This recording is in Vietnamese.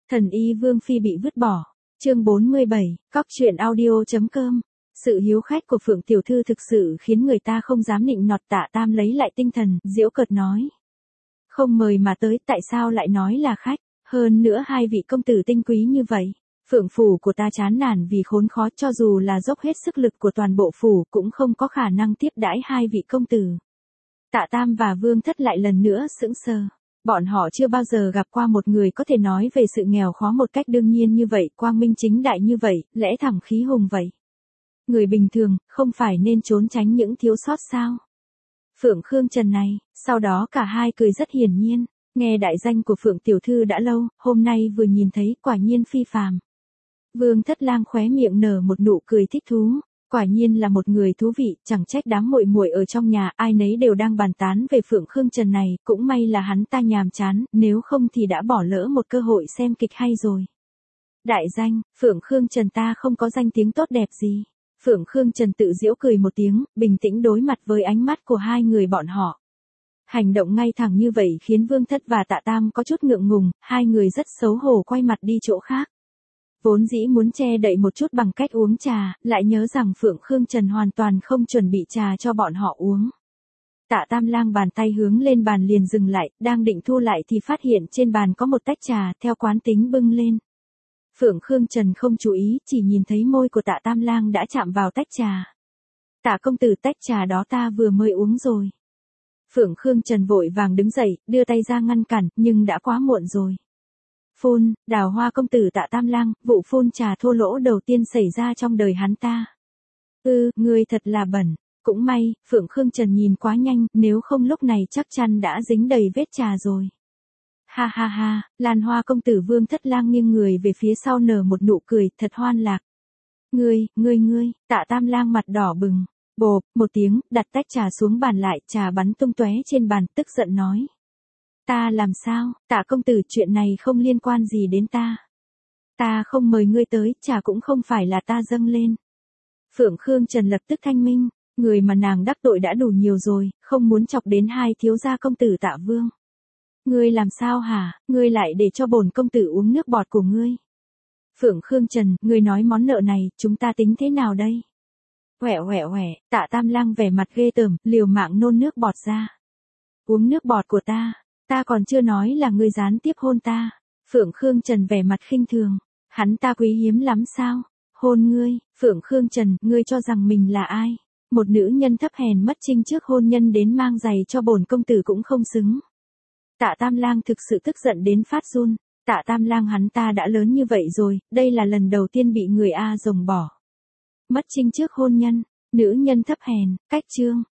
Thần y Vương Phi bị vứt bỏ. Chương 47, Cóc truyện audio.com. Sự hiếu khách của Phượng tiểu thư thực sự khiến người ta không dám nịnh nọt. Tạ Tam lấy lại tinh thần, giễu cợt nói: "Không mời mà tới, tại sao lại nói là khách? Hơn nữa hai vị công tử tinh quý như vậy, Phượng phủ của ta chán nản vì khốn khó, cho dù là dốc hết sức lực của toàn bộ phủ cũng không có khả năng tiếp đãi hai vị công tử." Tạ Tam và Vương Thất lại lần nữa sững sờ. Bọn họ chưa bao giờ gặp qua một người có thể nói về sự nghèo khó một cách đương nhiên như vậy, quang minh chính đại như vậy, lẽ thẳng khí hùng vậy. Người bình thường, không phải nên trốn tránh những thiếu sót sao? Phượng Khương Trần này, sau đó cả hai cười rất hiển nhiên, nghe đại danh của Phượng tiểu thư đã lâu, hôm nay vừa nhìn thấy, quả nhiên phi phàm. Vương Thất Lang khóe miệng nở một nụ cười thích thú. Quả nhiên là một người thú vị, chẳng trách đám muội muội ở trong nhà ai nấy đều đang bàn tán về Phượng Khương Trần này, cũng may là hắn ta nhàm chán, nếu không thì đã bỏ lỡ một cơ hội xem kịch hay rồi. Đại danh, Phượng Khương Trần ta không có danh tiếng tốt đẹp gì. Phượng Khương Trần tự giễu cười một tiếng, bình tĩnh đối mặt với ánh mắt của hai người bọn họ. Hành động ngay thẳng như vậy khiến Vương Thất và Tạ Tam có chút ngượng ngùng, hai người rất xấu hổ quay mặt đi chỗ khác. Vốn dĩ muốn che đậy một chút bằng cách uống trà, lại nhớ rằng Phượng Khương Trần hoàn toàn không chuẩn bị trà cho bọn họ uống. Tạ Tam Lang bàn tay hướng lên bàn liền dừng lại, đang định thu lại thì phát hiện trên bàn có một tách trà, theo quán tính bưng lên. Phượng Khương Trần không chú ý, chỉ nhìn thấy môi của Tạ Tam Lang đã chạm vào tách trà. "Tạ công tử, tách trà đó ta vừa mới uống rồi." Phượng Khương Trần vội vàng đứng dậy, đưa tay ra ngăn cản, nhưng đã quá muộn rồi. Phun, Đào Hoa công tử Tạ Tam Lang, vụ phun trà thô lỗ đầu tiên xảy ra trong đời hắn ta. Ngươi thật là bẩn. Cũng may, Phượng Khương Trần nhìn quá nhanh, nếu không lúc này chắc chắn đã dính đầy vết trà rồi. Ha ha ha, Lan Hoa công tử Vương Thất Lang nghiêng người về phía sau nở một nụ cười thật hoan lạc. Ngươi, Tạ Tam Lang mặt đỏ bừng. Bộp, một tiếng, đặt tách trà xuống bàn lại, trà bắn tung tóe trên bàn, tức giận nói: "Ta làm sao, Tạ công tử, chuyện này không liên quan gì đến ta. Ta không mời ngươi tới, trà cũng không phải là ta dâng lên." Phượng Khương Trần lập tức thanh minh, người mà nàng đắc tội đã đủ nhiều rồi, không muốn chọc đến hai thiếu gia công tử Tạ Vương. "Ngươi làm sao hả, ngươi lại để cho bổn công tử uống nước bọt của ngươi." "Phượng Khương Trần, ngươi nói món nợ này, chúng ta tính thế nào đây?" Hoẹ, Tạ Tam Lang vẻ mặt ghê tởm, liều mạng nôn nước bọt ra. "Uống nước bọt của ta? Ta còn chưa nói là ngươi gián tiếp hôn ta." Phượng Khương Trần vẻ mặt khinh thường. Hắn ta quý hiếm lắm sao? Hôn ngươi? Phượng Khương Trần, ngươi cho rằng mình là ai? Một nữ nhân thấp hèn mất trinh trước hôn nhân đến mang giày cho bổn công tử cũng không xứng. Tạ Tam Lang thực sự tức giận đến phát run. Tạ Tam Lang hắn ta đã lớn như vậy rồi, đây là lần đầu tiên bị người A rồng bỏ. Mất trinh trước hôn nhân, nữ nhân thấp hèn, cách chương.